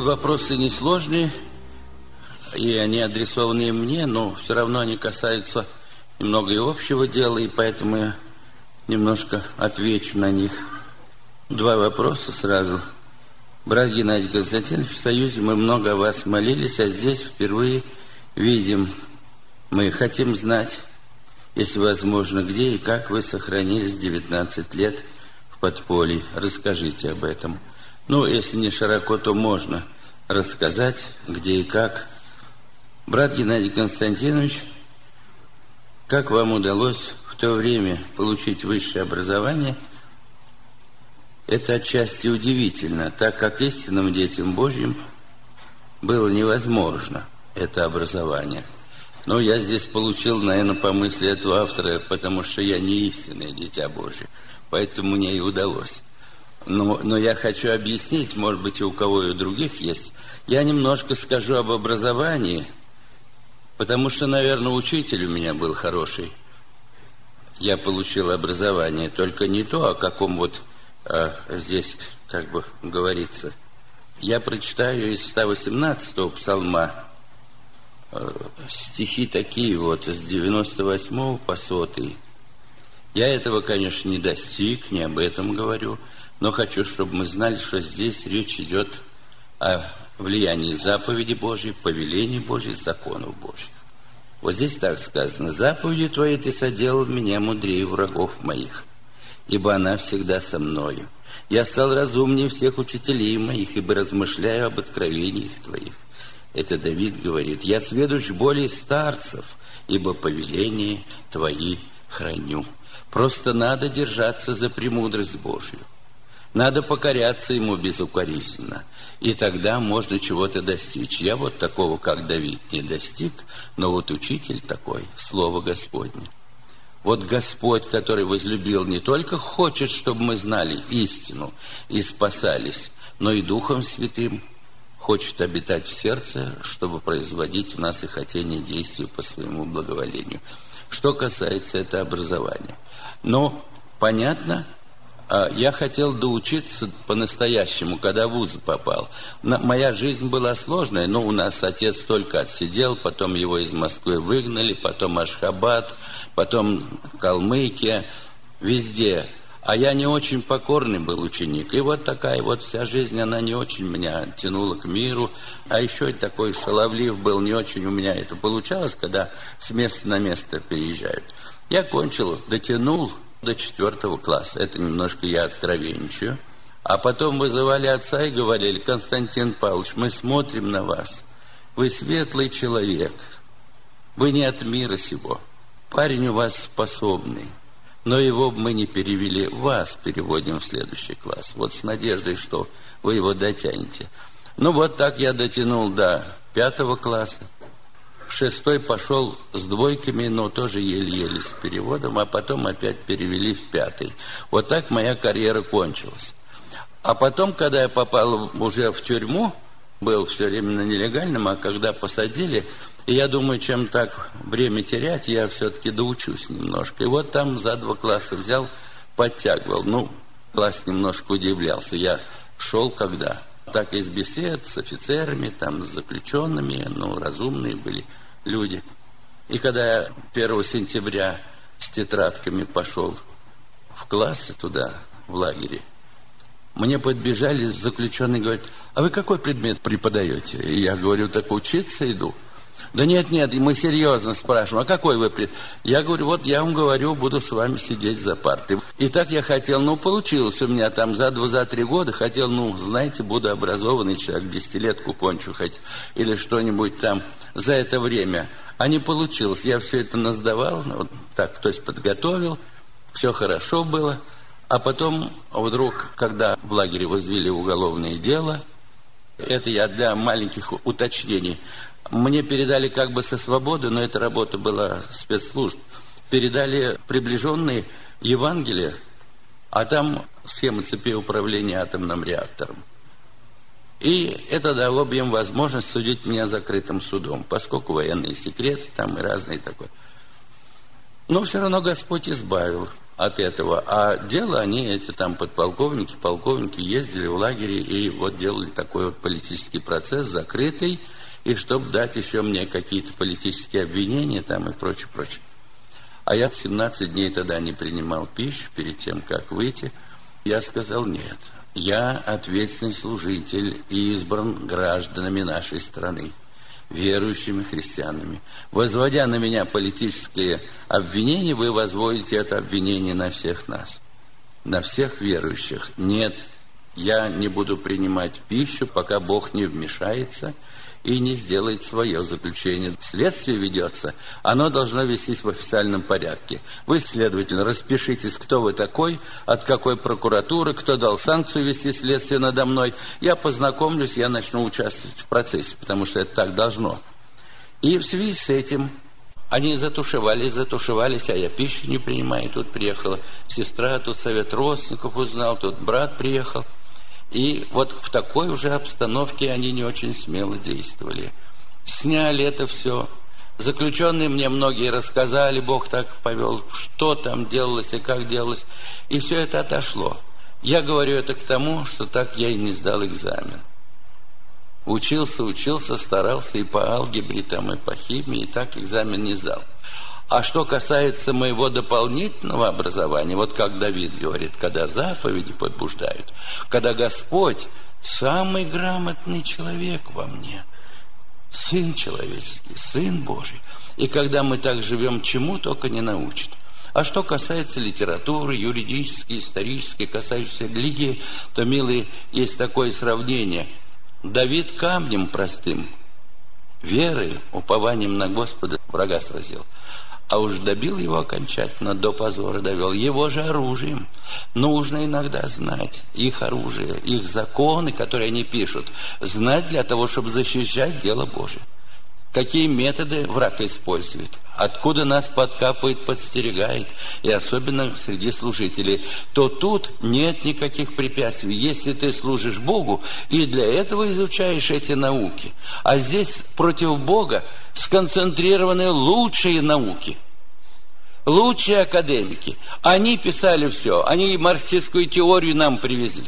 Вопросы несложные, и они адресованы мне, но все равно они касаются немного и общего дела, и поэтому я немножко отвечу на них. Два вопроса сразу. Брат Геннадий Константинович, в Союзе мы много о вас молились, а здесь впервые видим. Мы хотим знать, если возможно, где и как вы сохранились 19 лет в подполье. Расскажите об этом. Ну, если не широко, то можно рассказать, где и как. Брат Геннадий Константинович, как вам удалось в то время получить высшее образование? Это отчасти удивительно, так как истинным детям Божьим было невозможно это образование. Но я здесь получил, наверное, по мысли этого автора, потому что я не истинное дитя Божье, поэтому мне и удалось. Но я хочу объяснить, может быть, и у кого и у других есть. Я немножко скажу об образовании, потому что, наверное, учитель у меня был хороший. Я получил образование, только не то, о каком вот здесь, как бы говорится. Я прочитаю из 118-го псалма стихи такие вот, с 98 по 100. Я этого, конечно, не достиг, не об этом говорю, но хочу, чтобы мы знали, что здесь речь идет о влиянии заповеди Божьей, повелений Божьих, законов Божьих. Вот здесь так сказано: «Заповеди Твои Ты соделал меня мудрее врагов моих, ибо она всегда со мною. Я стал разумнее всех учителей моих, ибо размышляю об откровениях Твоих». Это Давид говорит: «Я сведущ более старцев, ибо повеления Твои храню». Просто надо держаться за премудрость Божью. Надо покоряться Ему безукоризненно. И тогда можно чего-то достичь. Я вот такого, как Давид, не достиг, но вот учитель такой, Слово Господне. Вот Господь, который возлюбил, не только хочет, чтобы мы знали истину и спасались, но и Духом Святым хочет обитать в сердце, чтобы производить в нас и хотение действий по своему благоволению. Что касается этого образования. Но, понятно, я хотел доучиться по-настоящему, когда в вуз попал. Моя жизнь была сложная, но у нас отец только отсидел, потом его из Москвы выгнали, потом Ашхабад, потом Калмыкия, везде. А я не очень покорный был ученик. И вот такая вот вся жизнь, она не очень меня тянула к миру. А еще и такой шаловлив был, не очень у меня это получалось, когда с места на место переезжают. Я кончил, дотянул до 4 класса. Это немножко я откровенничаю. А потом вызывали отца и говорили: «Константин Павлович, мы смотрим на вас. Вы светлый человек. Вы не от мира сего. Парень у вас способный. Но его мы не перевели, вас переводим в следующий класс. Вот с надеждой, что вы его дотянете». Ну вот так я дотянул до 5 класса. В 6 пошел с двойками, но тоже еле-еле с переводом, а потом опять перевели в 5. Вот так моя карьера кончилась. А потом, когда я попал уже в тюрьму, был все время на нелегальном, а когда посадили, и я думаю, чем так время терять, я все-таки доучусь немножко. И вот там за 2 класса взял, подтягивал. Ну, класс немножко удивлялся. Я шел когда? Так из бесед с офицерами, там, с заключенными, ну, разумные были люди. И когда я 1 сентября с тетрадками пошел в классы туда, в лагере, мне подбежали заключенные и говорят: «А вы какой предмет преподаете?» И я говорю: «Так учиться иду». «Да нет, и мы серьезно спрашиваем: а какой вы предмет?» Я говорю: «Вот я вам говорю, буду с вами сидеть за партой». И так я хотел, получилось у меня там за 2-3 года, хотел, знаете, буду образованный человек, 10-летку кончу хоть, или что-нибудь там за это время. А не получилось, я все это насдавал, вот так, то есть подготовил, все хорошо было. А потом вдруг, когда в лагере возвели уголовное дело, это я для маленьких уточнений, мне передали как бы со свободы, но эта работа была спецслужб, передали приближенные Евангелие, а там схема цепи управления атомным реактором. И это дало бы им возможность судить меня закрытым судом, поскольку военные секреты там и разные такое. Но все равно Господь избавил. от этого. А дело они, эти там подполковники, полковники, ездили в лагере и вот делали такой вот политический процесс закрытый, и чтобы дать еще мне какие-то политические обвинения там и прочее, прочее. А я 17 дней тогда не принимал пищу перед тем, как выйти. Я сказал: нет, я ответственный служитель и избран гражданами нашей страны, верующими христианами. Возводя на меня политические обвинения, вы возводите это обвинение на всех нас, на всех верующих. Нет, я не буду принимать пищу, пока Бог не вмешается и не сделает свое заключение. Следствие ведется, оно должно вестись в официальном порядке. Вы, следовательно, распишитесь, кто вы такой, от какой прокуратуры, кто дал санкцию вести следствие надо мной. Я познакомлюсь, я начну участвовать в процессе, потому что это так должно. И в связи с этим они затушевались, а я пищу не принимаю. Тут приехала сестра, тут совет родственников узнал, тут брат приехал. И вот в такой уже обстановке они не очень смело действовали. Сняли это все. Заключенные мне многие рассказали, Бог так повел, что там делалось и как делалось. И все это отошло. Я говорю это к тому, что так я и не сдал экзамен. Учился, старался и по алгебре, там, и по химии, и так экзамен не сдал. А что касается моего дополнительного образования, вот как Давид говорит, когда заповеди побуждают, когда Господь, самый грамотный человек во мне, Сын человеческий, Сын Божий, и когда мы так живем, чему только не научит. А что касается литературы, юридической, исторической, касающейся религии, то, милые, есть такое сравнение. Давид камнем простым, верой, упованием на Господа врага сразил. А уж добил его окончательно, до позора довел. Его же оружием. Нужно иногда знать их оружие, их законы, которые они пишут. Знать для того, чтобы защищать дело Божие. Какие методы враг использует. Откуда нас подкапывает, подстерегает. И особенно среди служителей. То тут нет никаких препятствий. Если ты служишь Богу, и для этого изучаешь эти науки. А здесь против Бога сконцентрированы лучшие науки. Лучшие академики. Они писали все. Они марксистскую теорию нам привезли.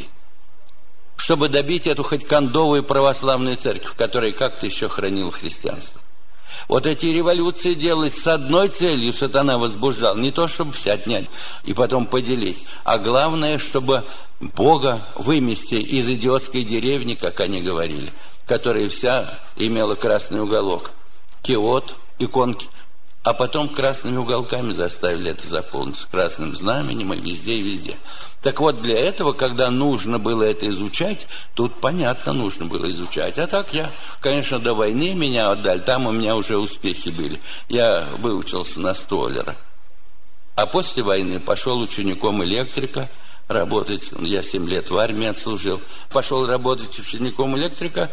Чтобы добить эту хоть кондовую православную церковь, которая как-то еще хранила христианство. Вот эти революции делались с одной целью, сатана возбуждал. Не то, чтобы все отнять и потом поделить, а главное, чтобы Бога вымести из идиотской деревни, как они говорили, которая вся имела красный уголок. Киот, иконки. А потом красными уголками заставили это заполнить, с красным знаменем и везде, и везде. Так вот, для этого, когда нужно было это изучать, тут, понятно, нужно было изучать. А так я, конечно, до войны меня отдали, там у меня уже успехи были. Я выучился на столяра. А после войны пошел учеником электрика работать. Я 7 лет в армии отслужил. Пошел работать учеником электрика.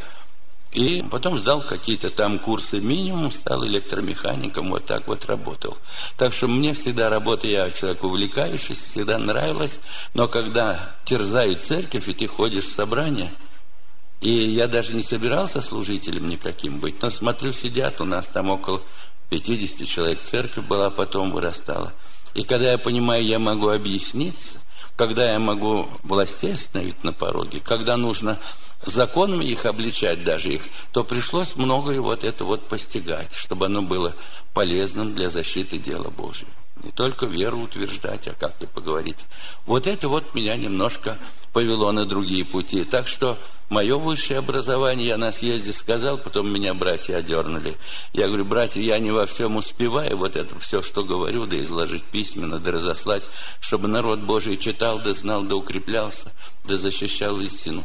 И потом сдал какие-то там курсы минимум, стал электромехаником, вот так вот работал. Так что мне всегда работа, я человек увлекающийся, всегда нравилась. Но когда терзают церковь, и ты ходишь в собрание, и я даже не собирался служителем никаким быть, но смотрю, сидят, у нас там около 50 человек, церковь была, потом вырастала. И когда я понимаю, я могу объясниться, когда я могу властей остановить на пороге, когда нужно законами их обличать даже их, то пришлось многое вот это вот постигать, чтобы оно было полезным для защиты дела Божьего. Не только веру утверждать, а как-то поговорить. Вот это вот меня немножко повело на другие пути. Так что мое высшее образование я на съезде сказал, потом меня братья одернули. Я говорю: братья, я не во всем успеваю вот это все, что говорю, да изложить письменно, да разослать, чтобы народ Божий читал, да знал, да укреплялся, да защищал истину.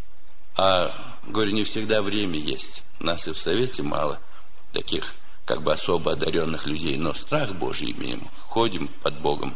А, говорю, не всегда время есть. Нас и в совете мало таких, как бы особо одаренных людей, но страх Божий имеем, ходим под Богом.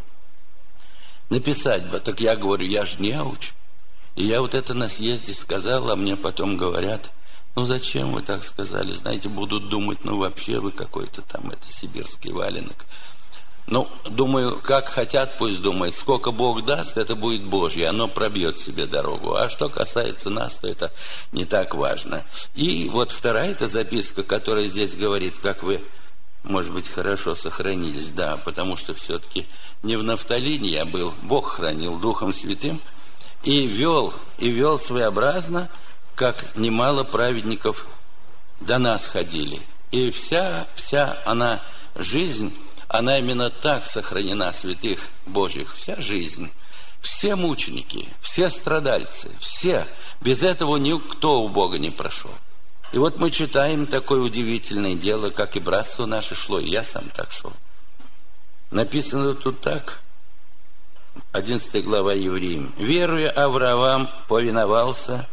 Написать бы, так я говорю, я ж неуч. И я вот это на съезде сказал, а мне потом говорят: ну зачем вы так сказали? Знаете, будут думать, ну вообще вы какой-то там, это сибирский валенок. Ну, думаю, как хотят, пусть думают. Сколько Бог даст, это будет Божье, оно пробьет себе дорогу. А что касается нас, то это не так важно. И вот вторая эта записка, которая здесь говорит, как вы может быть, хорошо сохранились, да, потому что все-таки не в Нафталине я был, Бог хранил Духом Святым, и вел своеобразно, как немало праведников до нас ходили. И вся она жизнь, она именно так сохранена, святых Божьих, вся жизнь. Все мученики, все страдальцы, все. Без этого никто у Бога не прошел. И вот мы читаем такое удивительное дело, как и братство наше шло, и я сам так шел. Написано тут так, 11 глава Евреям. «Веруя, Авраам повиновался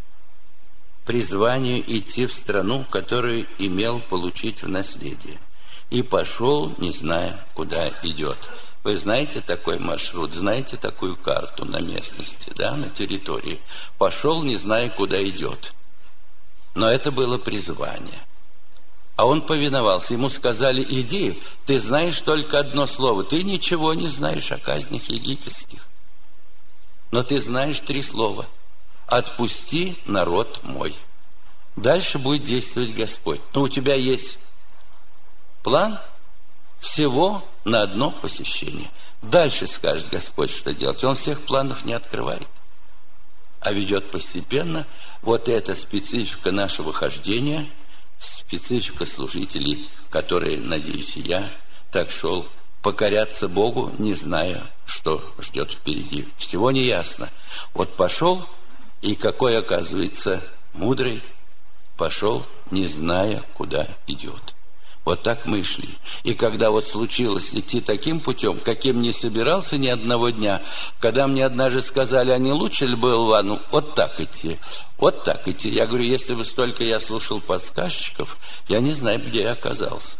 призванию идти в страну, которую имел получить в наследие, и пошел, не зная, куда идет». Вы знаете такой маршрут, знаете такую карту на местности, да, на территории. Пошел, не зная, куда идет. Но это было призвание. А он повиновался. Ему сказали: иди, ты знаешь только одно слово. Ты ничего не знаешь о казнях египетских. Но ты знаешь 3 слова. Отпусти народ мой. Дальше будет действовать Господь. Но у тебя есть план всего на одно посещение. Дальше скажет Господь, что делать. Он всех планов не открывает, а ведет постепенно. Вот эта специфика нашего хождения, специфика служителей, которые, надеюсь, и я так шел, покоряться Богу, не зная, что ждет впереди. Всего не ясно. Вот пошел, и какой, оказывается, мудрый, пошел, не зная, куда идет. Вот так мы шли. И когда вот случилось идти таким путем, каким не собирался ни одного дня, когда мне однажды сказали, а не лучше ли было Ивану вот так идти, вот так идти. Я говорю, если бы столько я слушал подсказчиков, я не знаю, где я оказался.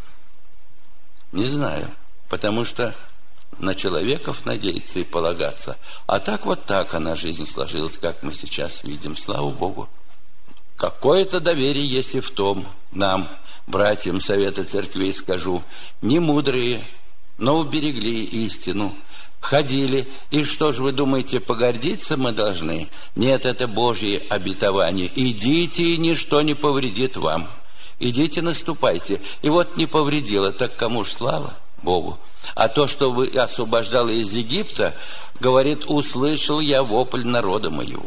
Не знаю, потому что на человеков надеяться и полагаться. А так вот так она, жизнь сложилась, как мы сейчас видим. Слава Богу. Какое-то доверие есть и в том нам, братьям Совета Церквей, скажу, не мудрые, но уберегли истину, ходили. И что же вы думаете, погордиться мы должны? Нет, это Божье обетование. Идите, и ничто не повредит вам. Идите, наступайте. И вот не повредило, так кому ж слава? Богу. А то, что вы освобождал из Египта, говорит, услышал я вопль народа моего.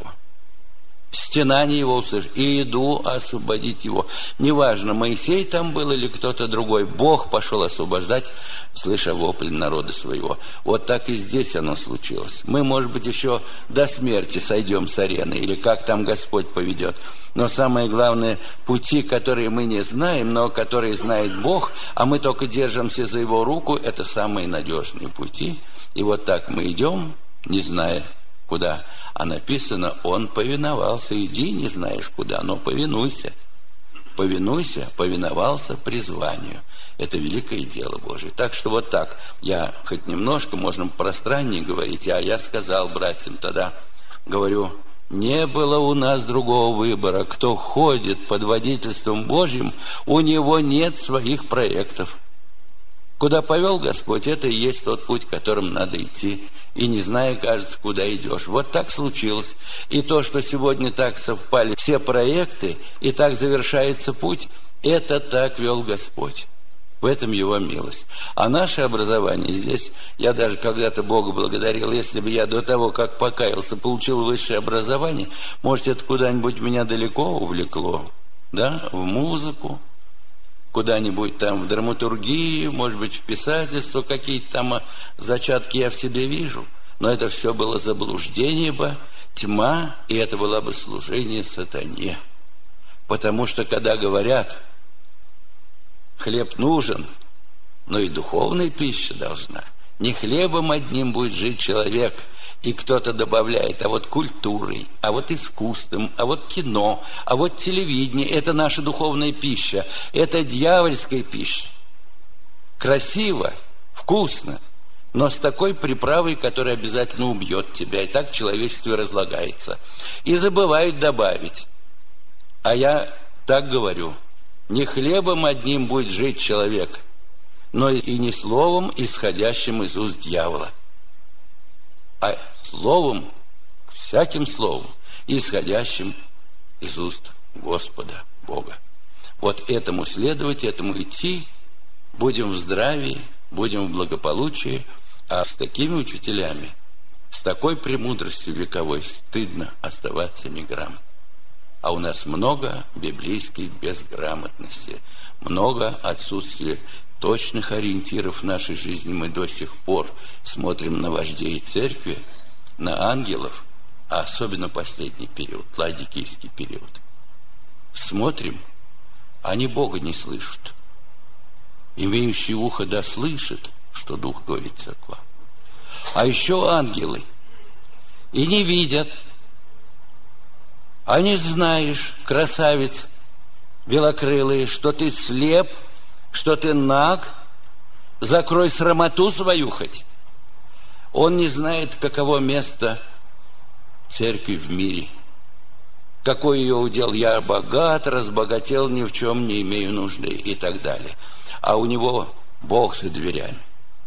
Стенание его услышал, и иду освободить его. Неважно, Моисей там был или кто-то другой, Бог пошел освобождать, слыша вопль народа своего. Вот так и здесь оно случилось. Мы, может быть, еще до смерти сойдем с арены, или как там Господь поведет. Но самое главное, пути, которые мы не знаем, но которые знает Бог, а мы только держимся за Его руку, это самые надежные пути. И вот так мы идем, не зная куда. А написано, он повиновался. Иди, не знаешь куда, но повинуйся. Повинуйся, повиновался призванию. Это великое дело Божие. Так что вот так. Я хоть немножко, можно пространнее говорить, а я сказал братьям тогда, говорю, не было у нас другого выбора. Кто ходит под водительством Божьим, у него нет своих проектов. Куда повел Господь, это и есть тот путь, которым надо идти. И не зная, кажется, куда идешь. Вот так случилось. И то, что сегодня так совпали все проекты, и так завершается путь, это так вел Господь. В этом Его милость. А наше образование здесь, я даже когда-то Бога благодарил, если бы я до того, как покаялся, получил высшее образование, может, это куда-нибудь меня далеко увлекло, да, в музыку, куда-нибудь там в драматургию, может быть, в писательство, какие-то там зачатки я в себе вижу. Но это все было заблуждение бы, тьма, и это было бы служение сатане. Потому что, когда говорят, хлеб нужен, но и духовная пища должна. Не хлебом одним будет жить человек, и кто-то добавляет, а вот культурой, а вот искусством, а вот кино, а вот телевидение, это наша духовная пища, это дьявольская пища. Красиво, вкусно, но с такой приправой, которая обязательно убьет тебя, и так человечество разлагается. И забывают добавить. А я так говорю, не хлебом одним будет жить человек, но и не словом, исходящим из уст дьявола, а словом, всяким словом, исходящим из уст Господа Бога. Вот этому следовать, этому идти, будем в здравии, будем в благополучии, а с такими учителями, с такой премудростью вековой стыдно оставаться неграмотным. А у нас много библейской безграмотности, много отсутствия точных ориентиров в нашей жизни. Мы до сих пор смотрим на вождей церкви, на ангелов, а особенно последний период, ладикийский период. Смотрим, они Бога не слышат. Имеющий ухо да слышит, что Дух говорит церква. А еще ангелы и не видят. А не знаешь, красавец белокрылый, что ты слеп, что ты наг, закрой срамоту свою хоть. Он не знает, каково место церкви в мире. Какой ее удел? Я богат, разбогател, ни в чем не имею нужды и так далее. А у него Бог за дверями.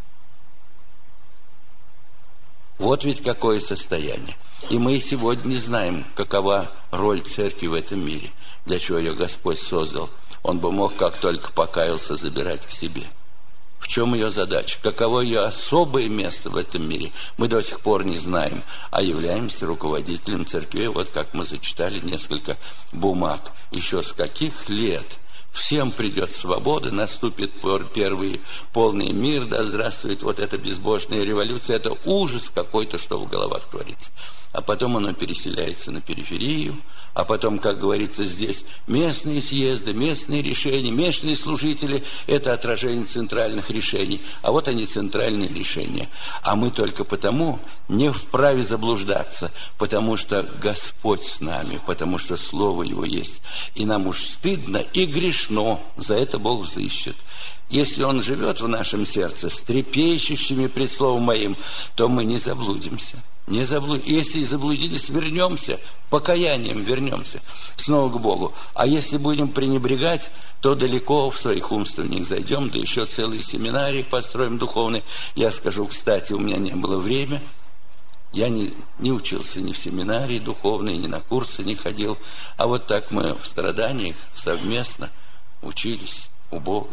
Вот ведь какое состояние. И мы сегодня не знаем, какова роль церкви в этом мире, для чего ее Господь создал. Он бы мог, как только покаялся, забирать к себе. В чем ее задача? Каково ее особое место в этом мире? Мы до сих пор не знаем, а являемся руководителем церкви. Вот как мы зачитали несколько бумаг. Еще с каких лет всем придет свобода, наступит первый полный мир, да здравствует вот эта безбожная революция. Это ужас какой-то, что в головах творится. А потом оно переселяется на периферию, а потом, как говорится здесь, местные съезды, местные решения, местные служители – это отражение центральных решений. А вот они, центральные решения. А мы только потому не вправе заблуждаться, потому что Господь с нами, потому что Слово Его есть. И нам уж стыдно и грешно, за это Бог взыщет. Если Он живет в нашем сердце с трепещущими пред Словом Моим, то мы не заблудимся. Если заблудились, вернемся, покаянием вернемся снова к Богу. А если будем пренебрегать, то далеко в своих умственных зайдем, да еще целые семинарии построим духовные. Я скажу, кстати, у меня не было времени. Я не учился ни в семинарии духовной, ни на курсы не ходил. А вот так мы в страданиях совместно учились у Бога,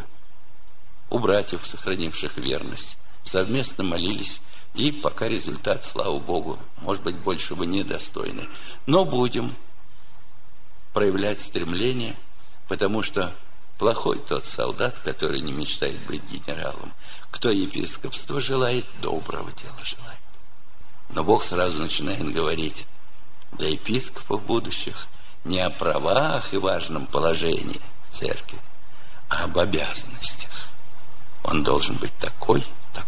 у братьев, сохранивших верность. Совместно молились. И пока результат, слава Богу, может быть, большего недостойный. Но будем проявлять стремление, потому что плохой тот солдат, который не мечтает быть генералом. Кто епископство желает, доброго дела желает. Но Бог сразу начинает говорить для епископов будущих не о правах и важном положении в церкви, а об обязанностях. Он должен быть такой.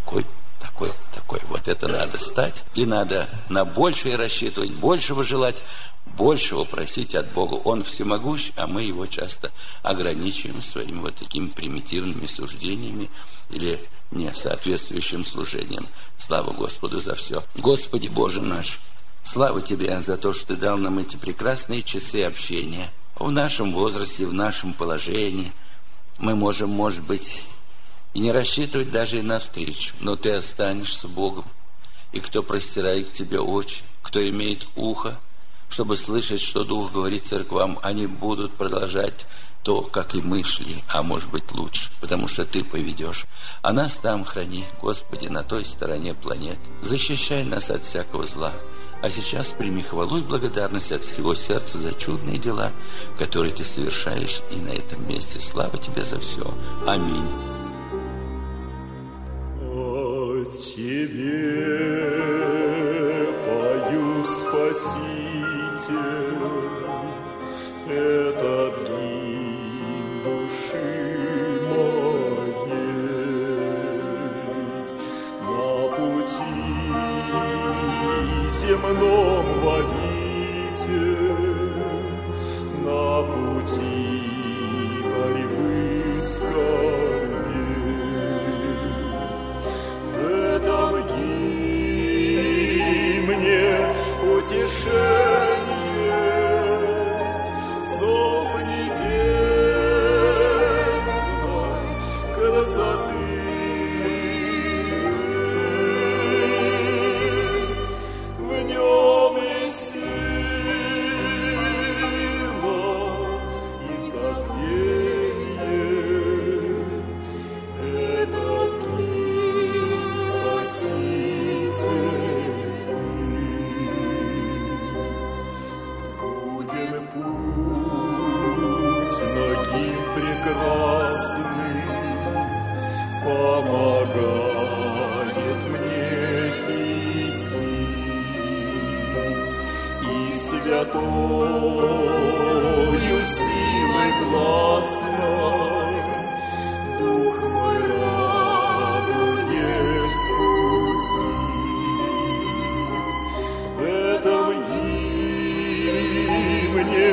Вот это надо стать. И надо на большее рассчитывать, большего желать, большего просить от Бога. Он всемогущ, а мы его часто ограничиваем своими вот такими примитивными суждениями или несоответствующим служением. Слава Господу за все. Господи Боже наш, слава Тебе за то, что Ты дал нам эти прекрасные часы общения. В нашем возрасте, в нашем положении мы можем, может быть, и не рассчитывать даже и на встречу, но ты останешься Богом. И кто простирает к тебе очи, кто имеет ухо, чтобы слышать, что Дух говорит церквам, они будут продолжать то, как и мы шли, а может быть лучше, потому что ты поведешь. А нас там храни, Господи, на той стороне планеты. Защищай нас от всякого зла. А сейчас прими хвалу и благодарность от всего сердца за чудные дела, которые ты совершаешь и на этом месте. Слава тебе за все. Аминь. Тебе пою, Спаситель, этот гимн души моей. На пути земном вовите, на пути борьбы с утешение, зов небесной красоты. В нем святою силой гласной дух мой радует пути. В этом гимне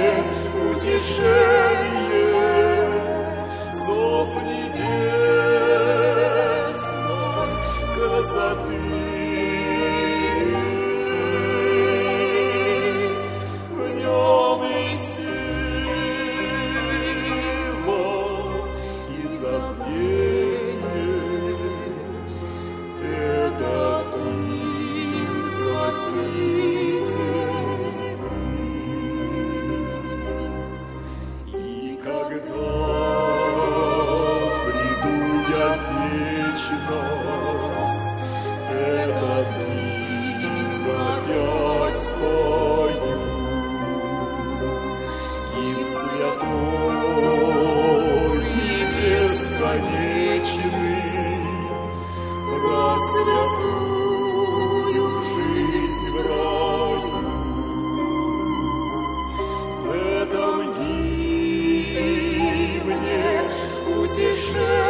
утешение, зов небесной красоты. В нем и сила, и забвение. Этот им Спаситель. И когда приду я в вечность, этот гимн опять спою. Гимн святой и бесконечный про святую жизнь в раю. В этом гимне утешение,